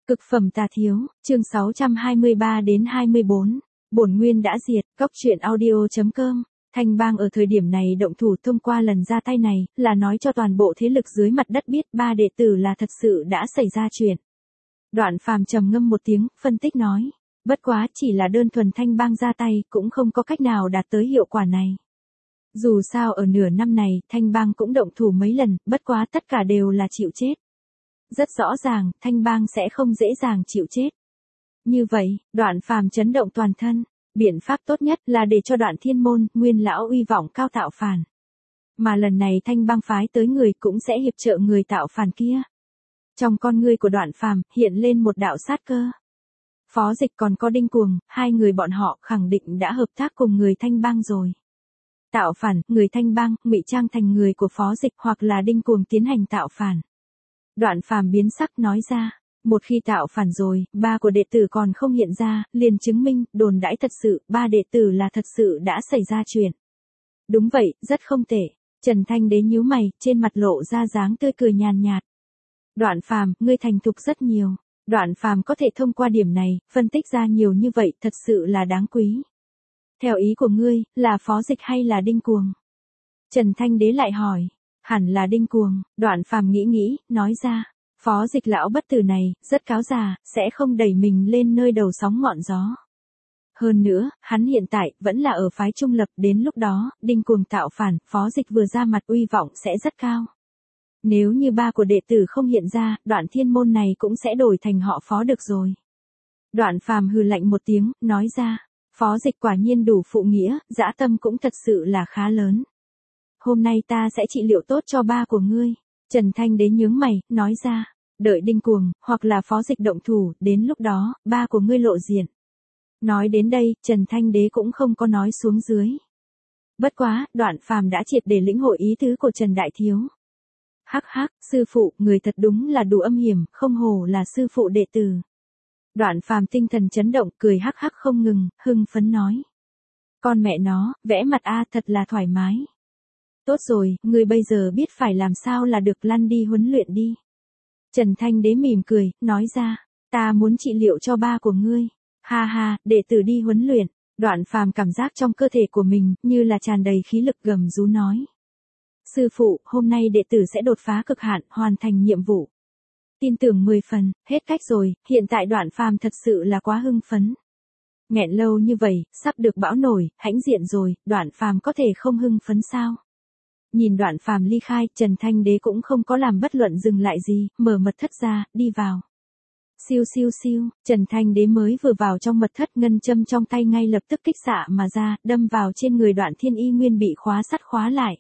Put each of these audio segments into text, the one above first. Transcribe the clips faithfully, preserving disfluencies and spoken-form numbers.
Cực phẩm tà thiếu, chương sáu trăm hai mươi ba đến hai mươi bốn. Bổn nguyên đã diệt, góc truyện audio chấm com. Thanh Bang ở thời điểm này động thủ thông qua lần ra tay này, là nói cho toàn bộ thế lực dưới mặt đất biết ba đệ tử là thật sự đã xảy ra chuyện. Đoạn Phàm trầm ngâm một tiếng, phân tích nói, bất quá chỉ là đơn thuần Thanh Bang ra tay, cũng không có cách nào đạt tới hiệu quả này. Dù sao ở nửa năm này, Thanh Bang cũng động thủ mấy lần, bất quá tất cả đều là chịu chết. Rất rõ ràng, Thanh Bang sẽ không dễ dàng chịu chết. Như vậy, Đoạn Phàm chấn động toàn thân, biện pháp tốt nhất là để cho Đoạn Thiên Môn, Nguyên lão uy vọng cao tạo phản. Mà lần này Thanh Bang phái tới người cũng sẽ hiệp trợ người tạo phản kia. Trong con ngươi của Đoạn Phàm hiện lên một đạo sát cơ. Phó Dịch còn có Đinh Cuồng, hai người bọn họ khẳng định đã hợp tác cùng người Thanh Bang rồi. Tạo phản, người Thanh Bang, ngụy trang thành người của Phó Dịch hoặc là Đinh Cuồng tiến hành tạo phản. Đoạn Phàm biến sắc nói ra, một khi tạo phản rồi, ba của đệ tử còn không hiện ra, liền chứng minh, đồn đãi thật sự, ba đệ tử là thật sự đã xảy ra chuyện. Đúng vậy, rất không tệ. Trần Thanh Đế nhíu mày, trên mặt lộ ra dáng tươi cười nhàn nhạt. Đoạn Phàm, ngươi thành thục rất nhiều. Đoạn Phàm có thể thông qua điểm này, phân tích ra nhiều như vậy, thật sự là đáng quý. Theo ý của ngươi, là Phó Dịch hay là Đinh Cuồng? Trần Thanh Đế lại hỏi. Hẳn là Đinh Cuồng. Đoạn Phàm nghĩ nghĩ, nói ra, Phó Dịch lão bất tử này, rất cáo già, sẽ không đẩy mình lên nơi đầu sóng ngọn gió. Hơn nữa, hắn hiện tại, vẫn là ở phái trung lập, đến lúc đó, Đinh Cuồng tạo phản, Phó Dịch vừa ra mặt uy vọng sẽ rất cao. Nếu như ba của đệ tử không hiện ra, Đoạn Thiên Môn này cũng sẽ đổi thành họ Phó được rồi. Đoạn Phàm hừ lạnh một tiếng, nói ra, Phó Dịch quả nhiên đủ phụ nghĩa, dã tâm cũng thật sự là khá lớn. Hôm nay ta sẽ trị liệu tốt cho ba của ngươi. Trần Thanh Đế nhướng mày, nói ra, đợi Đinh Cuồng, hoặc là Phó Dịch động thủ, đến lúc đó, ba của ngươi lộ diện. Nói đến đây, Trần Thanh Đế cũng không có nói xuống dưới. Bất quá, Đoạn Phàm đã triệt để lĩnh hội ý tứ của Trần Đại Thiếu. Hắc hắc, sư phụ, người thật đúng là đủ âm hiểm, không hổ là sư phụ đệ tử. Đoạn Phàm tinh thần chấn động, cười hắc hắc không ngừng, hưng phấn nói. Con mẹ nó, vẽ mặt a thật là thoải mái. Tốt rồi, ngươi bây giờ biết phải làm sao là được, lăn đi huấn luyện đi. Trần Thanh Đế mỉm cười, nói ra, ta muốn trị liệu cho ba của ngươi. Ha ha, đệ tử đi huấn luyện. Đoạn Phàm cảm giác trong cơ thể của mình, như là tràn đầy khí lực, gầm rú nói. Sư phụ, hôm nay đệ tử sẽ đột phá cực hạn, hoàn thành nhiệm vụ. Tin tưởng mười phần, hết cách rồi, hiện tại Đoạn Phàm thật sự là quá hưng phấn. Nghẹn lâu như vậy, sắp được bão nổi, hãnh diện rồi, Đoạn Phàm có thể không hưng phấn sao? Nhìn Đoạn Phàm ly khai, Trần Thanh Đế cũng không có làm bất luận dừng lại gì, mở mật thất ra, đi vào. Siêu siêu siêu, Trần Thanh Đế mới vừa vào trong mật thất, ngân châm trong tay ngay lập tức kích xạ mà ra, đâm vào trên người Đoạn Thiên y nguyên bị khóa sắt khóa lại.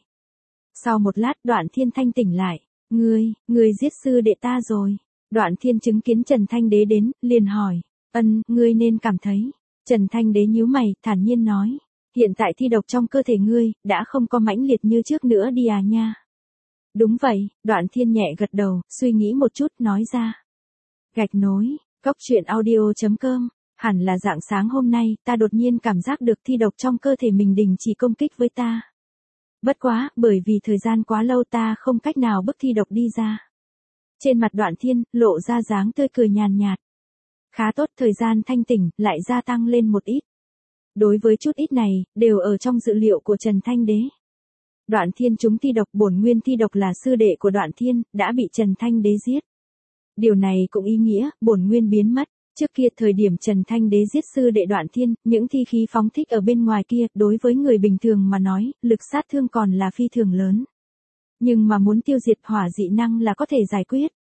Sau một lát, Đoạn Thiên thanh tỉnh lại, ngươi, ngươi giết sư đệ ta rồi. Đoạn Thiên chứng kiến Trần Thanh Đế đến, liền hỏi, ân, ngươi nên cảm thấy. Trần Thanh Đế nhíu mày, thản nhiên nói. Hiện tại thi độc trong cơ thể ngươi, đã không có mãnh liệt như trước nữa đi à nha. Đúng vậy, Đoạn Thiên nhẹ gật đầu, suy nghĩ một chút, nói ra. Gạch nối, góc truyện audio chấm com, hẳn là rạng sáng hôm nay, ta đột nhiên cảm giác được thi độc trong cơ thể mình đình chỉ công kích với ta. Bất quá, bởi vì thời gian quá lâu ta không cách nào bức thi độc đi ra. Trên mặt Đoạn Thiên, lộ ra dáng tươi cười nhàn nhạt. Khá tốt, thời gian thanh tỉnh, lại gia tăng lên một ít. Đối với chút ít này, đều ở trong dự liệu của Trần Thanh Đế. Đoạn Thiên trúng thi độc, bổn nguyên thi độc là sư đệ của Đoạn Thiên, đã bị Trần Thanh Đế giết. Điều này cũng ý nghĩa, bổn nguyên biến mất. Trước kia thời điểm Trần Thanh Đế giết sư đệ Đoạn Thiên, những thi khí phóng thích ở bên ngoài kia, đối với người bình thường mà nói, lực sát thương còn là phi thường lớn. Nhưng mà muốn tiêu diệt hỏa dị năng là có thể giải quyết.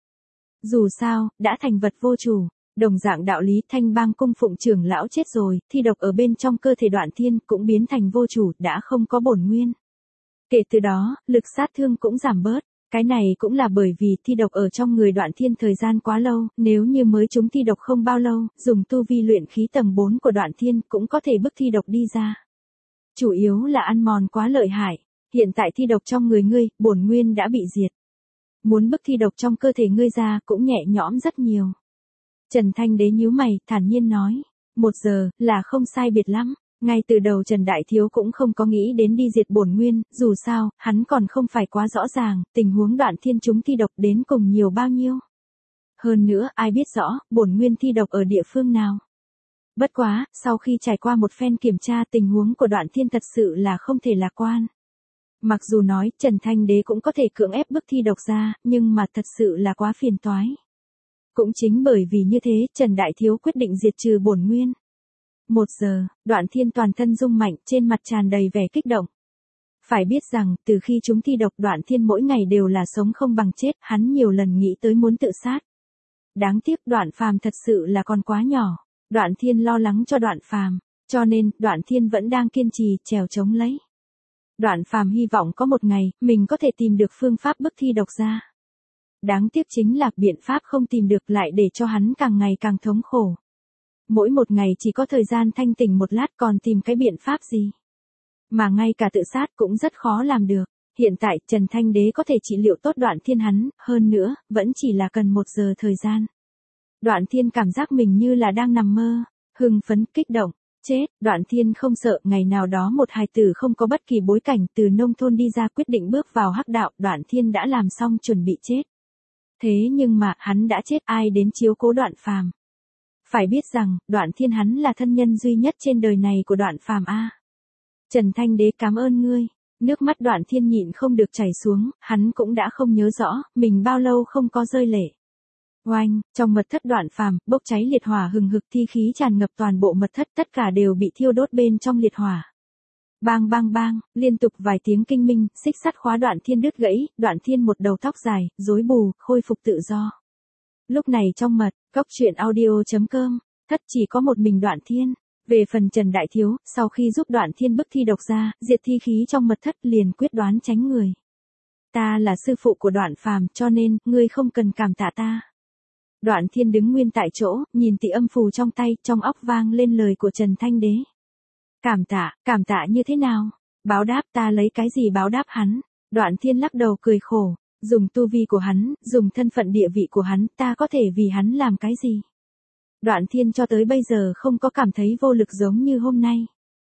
Dù sao, đã thành vật vô chủ. Đồng dạng đạo lý, Thanh Bang cung phụng trưởng lão chết rồi, thi độc ở bên trong cơ thể Đoạn Thiên cũng biến thành vô chủ, đã không có bổn nguyên. Kể từ đó, lực sát thương cũng giảm bớt. Cái này cũng là bởi vì thi độc ở trong người Đoạn Thiên thời gian quá lâu, nếu như mới trúng thi độc không bao lâu, dùng tu vi luyện khí tầng bốn của Đoạn Thiên cũng có thể bức thi độc đi ra. Chủ yếu là ăn mòn quá lợi hại, hiện tại thi độc trong người ngươi, bổn nguyên đã bị diệt. Muốn bức thi độc trong cơ thể ngươi ra cũng nhẹ nhõm rất nhiều. Trần Thanh Đế nhíu mày, thản nhiên nói, một giờ, là không sai biệt lắm. Ngay từ đầu Trần Đại Thiếu cũng không có nghĩ đến đi diệt bổn nguyên, dù sao, hắn còn không phải quá rõ ràng, tình huống Đoạn Thiên chúng thi độc đến cùng nhiều bao nhiêu. Hơn nữa, ai biết rõ, bổn nguyên thi độc ở địa phương nào. Bất quá, sau khi trải qua một phen kiểm tra, tình huống của Đoạn Thiên thật sự là không thể lạc quan. Mặc dù nói, Trần Thanh Đế cũng có thể cưỡng ép bức thi độc ra, nhưng mà thật sự là quá phiền toái. Cũng chính bởi vì như thế, Trần Đại Thiếu quyết định diệt trừ bổn nguyên. Một giờ, Đoạn Thiên toàn thân rung mạnh, trên mặt tràn đầy vẻ kích động. Phải biết rằng, từ khi chúng thi độc, Đoạn Thiên mỗi ngày đều là sống không bằng chết, hắn nhiều lần nghĩ tới muốn tự sát. Đáng tiếc Đoạn Phàm thật sự là còn quá nhỏ. Đoạn Thiên lo lắng cho Đoạn Phàm, cho nên, Đoạn Thiên vẫn đang kiên trì, trèo chống lấy. Đoạn Phàm hy vọng có một ngày, mình có thể tìm được phương pháp bức thi độc ra. Đáng tiếc chính là, biện pháp không tìm được lại để cho hắn càng ngày càng thống khổ. Mỗi một ngày chỉ có thời gian thanh tỉnh một lát, còn tìm cái biện pháp gì. Mà ngay cả tự sát cũng rất khó làm được. Hiện tại, Trần Thanh Đế có thể trị liệu tốt Đoạn Thiên hắn, hơn nữa, vẫn chỉ là cần một giờ thời gian. Đoạn Thiên cảm giác mình như là đang nằm mơ, hưng phấn, kích động. Chết, Đoạn Thiên không sợ, ngày nào đó một hài tử không có bất kỳ bối cảnh từ nông thôn đi ra quyết định bước vào hắc đạo, Đoạn Thiên đã làm xong chuẩn bị chết. Thế nhưng mà, hắn đã chết, ai đến chiếu cố Đoạn Phàm? Phải biết rằng, Đoạn Thiên hắn là thân nhân duy nhất trên đời này của Đoạn Phàm a. Trần Thanh Đế cảm ơn ngươi. Nước mắt Đoạn Thiên nhịn không được chảy xuống, hắn cũng đã không nhớ rõ, mình bao lâu không có rơi lệ. Oanh, trong mật thất Đoạn Phàm, bốc cháy liệt hỏa hừng hực, thi khí tràn ngập toàn bộ mật thất, tất cả đều bị thiêu đốt bên trong liệt hỏa. Bang bang bang, liên tục vài tiếng kinh minh, xích sắt khóa Đoạn Thiên đứt gãy, Đoạn Thiên một đầu tóc dài, rối bù, khôi phục tự do. Lúc này trong mật, cốc truyện audio chấm com, thất chỉ có một mình Đoạn Thiên. Về phần Trần Đại Thiếu, sau khi giúp Đoạn Thiên bức thi độc ra, diệt thi khí trong mật thất, liền quyết đoán tránh người. Ta là sư phụ của Đoạn Phàm, cho nên, ngươi không cần cảm tạ ta. Đoạn Thiên đứng nguyên tại chỗ, nhìn tỷ âm phù trong tay, trong óc vang lên lời của Trần Thanh Đế. Cảm tạ, cảm tạ như thế nào? Báo đáp, ta lấy cái gì báo đáp hắn? Đoạn Thiên lắc đầu cười khổ, dùng tu vi của hắn, dùng thân phận địa vị của hắn, ta có thể vì hắn làm cái gì? Đoạn Thiên cho tới bây giờ không có cảm thấy vô lực giống như hôm nay.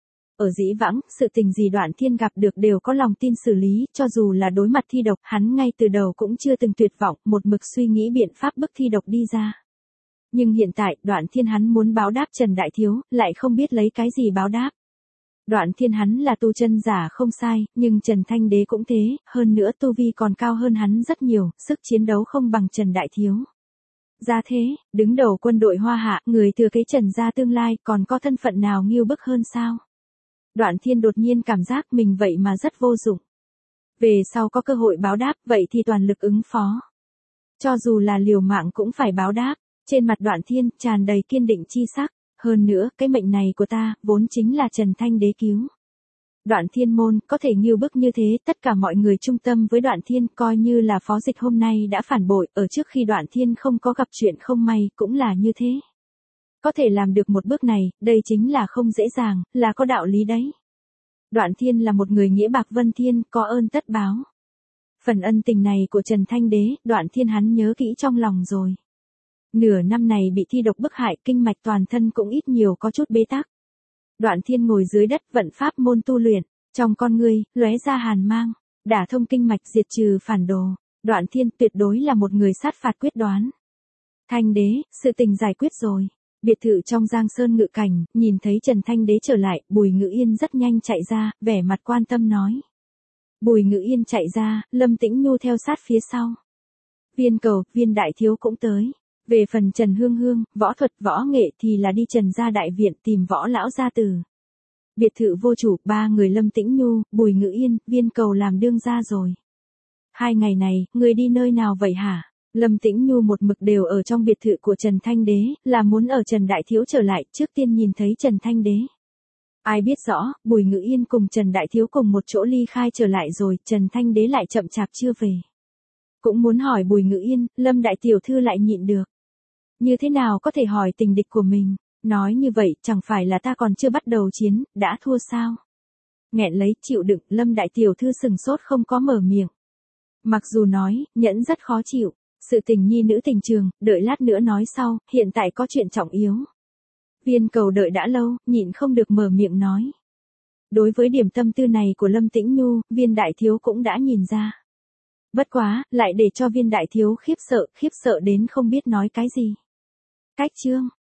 Ở dĩ vãng, sự tình gì Đoạn Thiên gặp được đều có lòng tin xử lý, cho dù là đối mặt thi độc, hắn ngay từ đầu cũng chưa từng tuyệt vọng, một mực suy nghĩ biện pháp bức thi độc đi ra. Nhưng hiện tại, Đoạn Thiên hắn muốn báo đáp Trần Đại Thiếu, lại không biết lấy cái gì báo đáp. Đoạn Thiên hắn là tu chân giả không sai, nhưng Trần Thanh Đế cũng thế, hơn nữa tu vi còn cao hơn hắn rất nhiều, sức chiến đấu không bằng Trần Đại Thiếu. Gia thế, đứng đầu quân đội Hoa Hạ, người thừa kế Trần gia tương lai, còn có thân phận nào nghiêu bức hơn sao? Đoạn Thiên đột nhiên cảm giác mình vậy mà rất vô dụng. Về sau có cơ hội báo đáp, vậy thì toàn lực ứng phó. Cho dù là liều mạng cũng phải báo đáp. Trên mặt Đoạn Thiên, tràn đầy kiên định chi sắc. Hơn nữa, cái mệnh này của ta, vốn chính là Trần Thanh Đế cứu. Đoạn Thiên môn, có thể nghiêu bức như thế, tất cả mọi người trung tâm với Đoạn Thiên, coi như là Phó Dịch hôm nay đã phản bội, ở trước khi Đoạn Thiên không có gặp chuyện không may, cũng là như thế. Có thể làm được một bước này, đây chính là không dễ dàng, là có đạo lý đấy. Đoạn Thiên là một người nghĩa bạc vân thiên, có ơn tất báo. Phần ân tình này của Trần Thanh Đế, Đoạn Thiên hắn nhớ kỹ trong lòng rồi. Nửa năm này bị thi độc bức hại, kinh mạch toàn thân cũng ít nhiều có chút bế tắc. Đoạn Thiên ngồi dưới đất vận pháp môn tu luyện, trong con ngươi, lóe ra hàn mang, đả thông kinh mạch diệt trừ phản đồ. Đoạn Thiên tuyệt đối là một người sát phạt quyết đoán. Thanh Đế, sự tình giải quyết rồi. Biệt thự trong Giang Sơn Ngự Cảnh, nhìn thấy Trần Thanh Đế trở lại, Bùi Ngự Yên rất nhanh chạy ra, vẻ mặt quan tâm nói. Bùi Ngự Yên chạy ra, Lâm Tĩnh Nhu theo sát phía sau. Viên Cầu, Viên Đại Thiếu cũng tới. Về phần Trần Hương Hương, võ thuật, võ nghệ thì là đi Trần gia đại viện tìm võ lão gia tử. Biệt thự vô chủ, ba người Lâm Tĩnh Nhu, Bùi Ngự Yên, Viên Cầu làm đương gia rồi. Hai ngày này, người đi nơi nào vậy hả? Lâm Tĩnh Nhu một mực đều ở trong biệt thự của Trần Thanh Đế, là muốn ở Trần Đại Thiếu trở lại, trước tiên nhìn thấy Trần Thanh Đế. Ai biết rõ, Bùi Ngự Yên cùng Trần Đại Thiếu cùng một chỗ ly khai trở lại rồi, Trần Thanh Đế lại chậm chạp chưa về. Cũng muốn hỏi Bùi Ngự Yên, Lâm Đại Tiểu Thư lại nhịn được. Như thế nào có thể hỏi tình địch của mình, nói như vậy, chẳng phải là ta còn chưa bắt đầu chiến, đã thua sao? Nghẹn lấy, chịu đựng, Lâm Đại Tiểu Thư sừng sốt không có mở miệng. Mặc dù nói, nhẫn rất khó chịu. Sự tình nhi nữ tình trường, đợi lát nữa nói sau, hiện tại có chuyện trọng yếu. Viên Cầu đợi đã lâu, nhịn không được mở miệng nói. Đối với điểm tâm tư này của Lâm Tĩnh Nhu, Viên Đại Thiếu cũng đã nhìn ra. Bất quá, lại để cho viên đại thiếu khiếp sợ, khiếp sợ đến không biết nói cái gì. Cách chương